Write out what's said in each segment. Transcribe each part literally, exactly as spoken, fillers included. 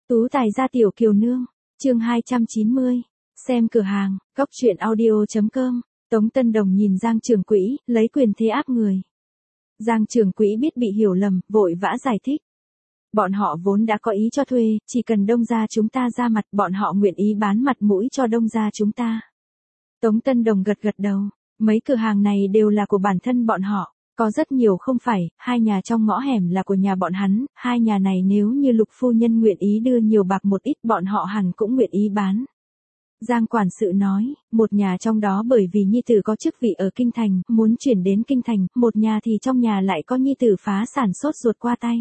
Tú tài gia tiểu kiều nương, chương hai trăm chín mươi, xem cửa hàng, góc truyện audio.com, Tống Tân Đồng nhìn Giang Trường Quỹ, lấy quyền thế áp người. Giang Trường Quỹ biết bị hiểu lầm, vội vã giải thích. Bọn họ vốn đã có ý cho thuê, chỉ cần Đông gia chúng ta ra mặt, bọn họ nguyện ý bán mặt mũi cho Đông gia chúng ta. Tống Tân Đồng gật gật đầu, mấy cửa hàng này đều là của bản thân bọn họ. Có rất nhiều không phải, hai nhà trong ngõ hẻm là của nhà bọn hắn, hai nhà này nếu như Lục phu nhân nguyện ý đưa nhiều bạc một ít bọn họ hẳn cũng nguyện ý bán. Giang quản sự nói, một nhà trong đó bởi vì nhi tử có chức vị ở Kinh Thành, muốn chuyển đến Kinh Thành, một nhà thì trong nhà lại có nhi tử phá sản sốt ruột qua tay.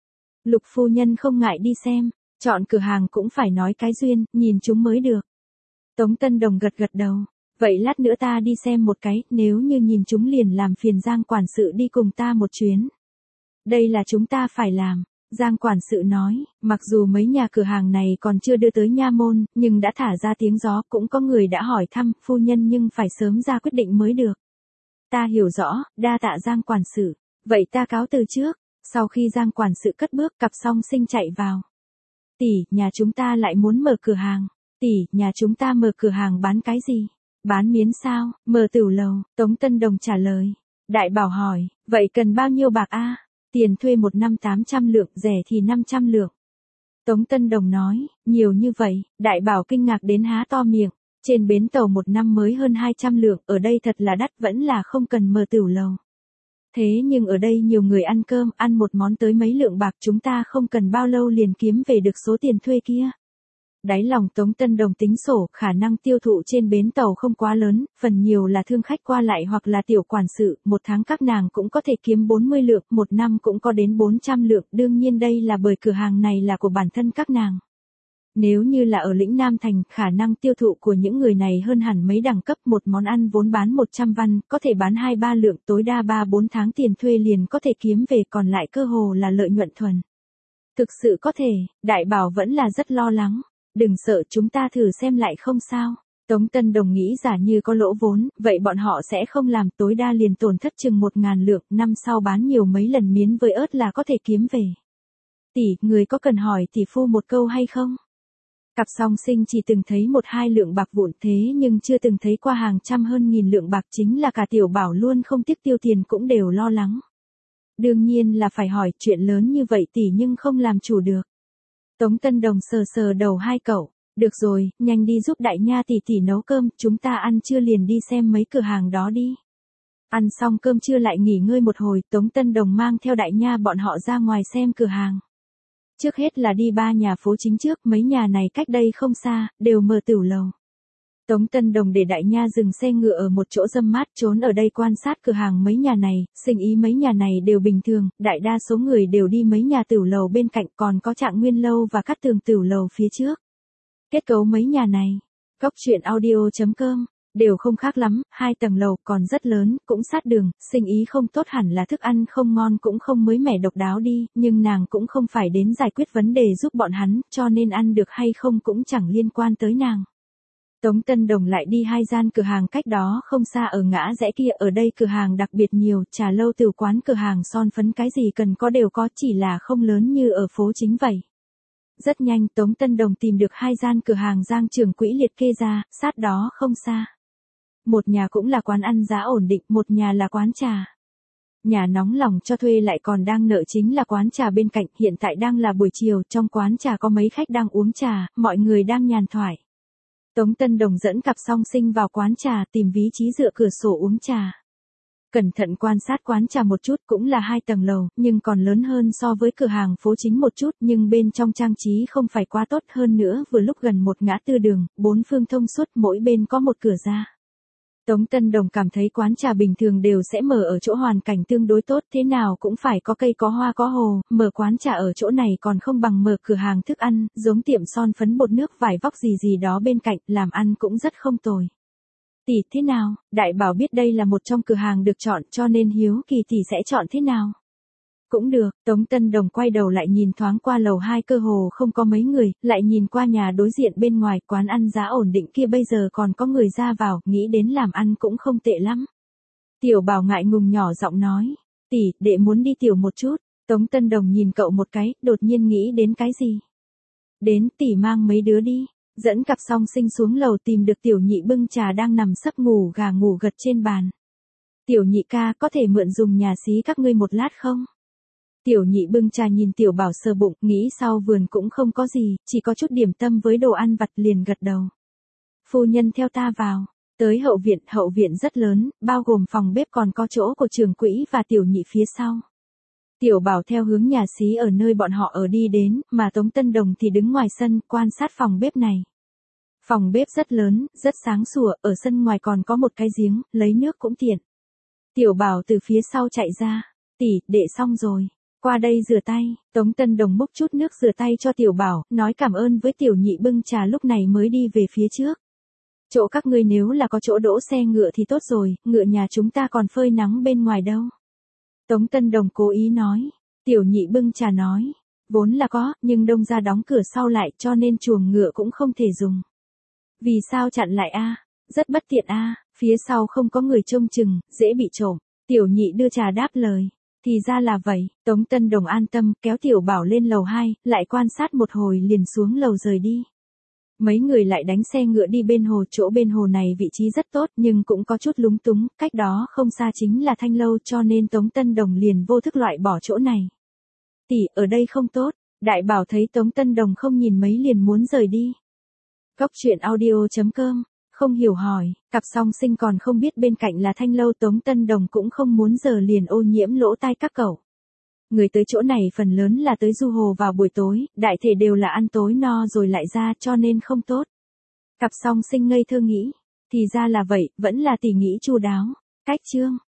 Lục phu nhân không ngại đi xem, chọn cửa hàng cũng phải nói cái duyên, nhìn chúng mới được. Tống Tân Đồng gật gật đầu. Vậy lát nữa ta đi xem một cái, nếu như nhìn chúng liền làm phiền Giang quản sự đi cùng ta một chuyến. Đây là chúng ta phải làm, Giang quản sự nói, mặc dù mấy nhà cửa hàng này còn chưa đưa tới nha môn, nhưng đã thả ra tiếng gió, cũng có người đã hỏi thăm, phu nhân nhưng phải sớm ra quyết định mới được. Ta hiểu rõ, đa tạ Giang quản sự, vậy ta cáo từ trước. Sau khi Giang quản sự cất bước, cặp song sinh chạy vào. Tỷ, nhà chúng ta lại muốn mở cửa hàng. Tỷ, nhà chúng ta mở cửa hàng bán cái gì? Bán miến sao, mở tửu lầu, Tống Tân Đồng trả lời. Đại Bảo hỏi, vậy cần bao nhiêu bạc a? Tiền thuê một năm tám trăm lượng, rẻ thì năm trăm lượng. Tống Tân Đồng nói, nhiều như vậy, Đại Bảo kinh ngạc đến há to miệng. Trên bến tàu một năm mới hơn hai trăm lượng, ở đây thật là đắt, vẫn là không cần mở tửu lầu. Thế nhưng ở đây nhiều người ăn cơm, ăn một món tới mấy lượng bạc, chúng ta không cần bao lâu liền kiếm về được số tiền thuê kia. Đáy lòng Tống Tân Đồng tính sổ, khả năng tiêu thụ trên bến tàu không quá lớn, phần nhiều là thương khách qua lại hoặc là tiểu quản sự, một tháng các nàng cũng có thể kiếm bốn mươi lượng, một năm cũng có đến bốn trăm lượng, đương nhiên đây là bởi cửa hàng này là của bản thân các nàng. Nếu như là ở lĩnh Nam Thành, khả năng tiêu thụ của những người này hơn hẳn mấy đẳng cấp, một món ăn vốn bán một trăm văn, có thể bán hai ba lượng, tối đa ba bốn tháng tiền thuê liền có thể kiếm về, còn lại cơ hồ là lợi nhuận thuần. Thực sự có thể, Đại Bảo vẫn là rất lo lắng. Đừng sợ, chúng ta thử xem lại không sao. Tống Tân Đồng nghĩ giả như có lỗ vốn, vậy bọn họ sẽ không làm, tối đa liền tổn thất chừng một ngàn lượng, năm sau bán nhiều mấy lần miến với ớt là có thể kiếm về. Tỷ, người có cần hỏi tỷ phu một câu hay không? Cặp song sinh chỉ từng thấy một hai lượng bạc vụn thế nhưng chưa từng thấy qua hàng trăm hơn nghìn lượng bạc, chính là cả Tiểu Bảo luôn không tiếc tiêu tiền cũng đều lo lắng. Đương nhiên là phải hỏi, chuyện lớn như vậy tỷ nhưng không làm chủ được. Tống Tân Đồng sờ sờ đầu hai cậu, được rồi, nhanh đi giúp đại nha tỷ tỷ nấu cơm, chúng ta ăn trưa liền đi xem mấy cửa hàng đó đi. Ăn xong cơm trưa lại nghỉ ngơi một hồi, Tống Tân Đồng mang theo đại nha bọn họ ra ngoài xem cửa hàng. Trước hết là đi ba nhà phố chính trước, mấy nhà này cách đây không xa, đều mở tửu lầu. Tống Tân Đồng để đại nha dừng xe ngựa ở một chỗ râm mát, trốn ở đây quan sát cửa hàng mấy nhà này, sinh ý mấy nhà này đều bình thường, đại đa số người đều đi mấy nhà tửu lầu bên cạnh, còn có Trạng Nguyên lâu và Cát Tường tửu lầu phía trước. Kết cấu mấy nhà này, góc truyện audio.com, đều không khác lắm, hai tầng lầu, còn rất lớn, cũng sát đường, sinh ý không tốt hẳn là thức ăn không ngon cũng không mới mẻ độc đáo đi, nhưng nàng cũng không phải đến giải quyết vấn đề giúp bọn hắn, cho nên ăn được hay không cũng chẳng liên quan tới nàng. Tống Tân Đồng lại đi hai gian cửa hàng cách đó không xa ở ngã rẽ kia, ở đây cửa hàng đặc biệt nhiều, trà lâu tửu quán cửa hàng son phấn cái gì cần có đều có, chỉ là không lớn như ở phố chính vậy. Rất nhanh Tống Tân Đồng tìm được hai gian cửa hàng Giang Trường Quỹ liệt kê ra, sát đó không xa. Một nhà cũng là quán ăn giá ổn định, một nhà là quán trà. Nhà nóng lòng cho thuê lại còn đang nợ chính là quán trà bên cạnh, hiện tại đang là buổi chiều, trong quán trà có mấy khách đang uống trà, mọi người đang nhàn thoại. Tống Tân Đồng dẫn cặp song sinh vào quán trà, tìm vị trí dựa cửa sổ uống trà. Cẩn thận quan sát quán trà một chút, cũng là hai tầng lầu, nhưng còn lớn hơn so với cửa hàng phố chính một chút, nhưng bên trong trang trí không phải quá tốt, hơn nữa vừa lúc gần một ngã tư đường, bốn phương thông suốt, mỗi bên có một cửa ra. Tống Tân Đồng cảm thấy quán trà bình thường đều sẽ mở ở chỗ hoàn cảnh tương đối tốt, thế nào cũng phải có cây có hoa có hồ, mở quán trà ở chỗ này còn không bằng mở cửa hàng thức ăn, giống tiệm son phấn bột nước vải vóc gì gì đó bên cạnh, làm ăn cũng rất không tồi. Tỷ, thế nào? Đại Bảo biết đây là một trong cửa hàng được chọn, cho nên hiếu kỳ tỷ sẽ chọn thế nào? Cũng được, Tống Tân Đồng quay đầu lại nhìn thoáng qua lầu hai, cơ hồ không có mấy người, lại nhìn qua nhà đối diện bên ngoài, quán ăn giá ổn định kia bây giờ còn có người ra vào, nghĩ đến làm ăn cũng không tệ lắm. Tiểu Bảo ngại ngùng nhỏ giọng nói, tỷ, đệ muốn đi tiểu một chút. Tống Tân Đồng nhìn cậu một cái, đột nhiên nghĩ đến cái gì? Đến tỷ mang mấy đứa đi. Dẫn cặp song sinh xuống lầu tìm được tiểu nhị bưng trà đang nằm sấp ngủ gà ngủ gật trên bàn. Tiểu nhị ca có thể mượn dùng nhà xí các ngươi một lát không? Tiểu nhị bưng trà nhìn tiểu bảo sờ bụng, nghĩ sau vườn cũng không có gì, chỉ có chút điểm tâm với đồ ăn vặt liền gật đầu. Phu nhân theo ta vào. Tới hậu viện, hậu viện rất lớn, bao gồm phòng bếp còn có chỗ của trưởng quỹ và tiểu nhị phía sau. Tiểu bảo theo hướng nhà xí ở nơi bọn họ ở đi đến, mà Tống Tân Đồng thì đứng ngoài sân quan sát phòng bếp này. Phòng bếp rất lớn, rất sáng sủa, ở sân ngoài còn có một cái giếng, lấy nước cũng tiện. Tiểu bảo từ phía sau chạy ra, tỷ, đệ xong rồi, qua đây rửa tay. Tống Tân Đồng múc chút nước rửa tay cho tiểu bảo, nói cảm ơn với tiểu nhị bưng trà lúc này mới đi về phía trước. Chỗ các ngươi nếu là có chỗ đỗ xe ngựa thì tốt rồi, ngựa nhà chúng ta còn phơi nắng bên ngoài đâu. Tống Tân Đồng cố ý nói, tiểu nhị bưng trà nói, vốn là có, nhưng đông ra đóng cửa sau lại cho nên chuồng ngựa cũng không thể dùng. Vì sao chặn lại a? Rất bất tiện a, phía sau không có người trông chừng, dễ bị trộm. Tiểu nhị đưa trà đáp lời, thì ra là vậy. Tống Tân Đồng an tâm, kéo tiểu bảo lên lầu hai, lại quan sát một hồi liền xuống lầu rời đi. Mấy người lại đánh xe ngựa đi bên hồ, chỗ bên hồ này vị trí rất tốt nhưng cũng có chút lúng túng, cách đó không xa chính là Thanh Lâu cho nên Tống Tân Đồng liền vô thức loại bỏ chỗ này. Tỷ, ở đây không tốt. Đại bảo thấy Tống Tân Đồng không nhìn mấy liền muốn rời đi. Góc truyện audio chấm com, không hiểu hỏi, cặp song sinh còn không biết bên cạnh là Thanh Lâu, Tống Tân Đồng cũng không muốn giờ liền ô nhiễm lỗ tai các cậu. Người tới chỗ này phần lớn là tới du hồ vào buổi tối, đại thể đều là ăn tối no rồi lại ra cho nên không tốt. Cặp song sinh ngây thơ nghĩ, thì ra là vậy, vẫn là tỷ nghĩ chu đáo. Cách chương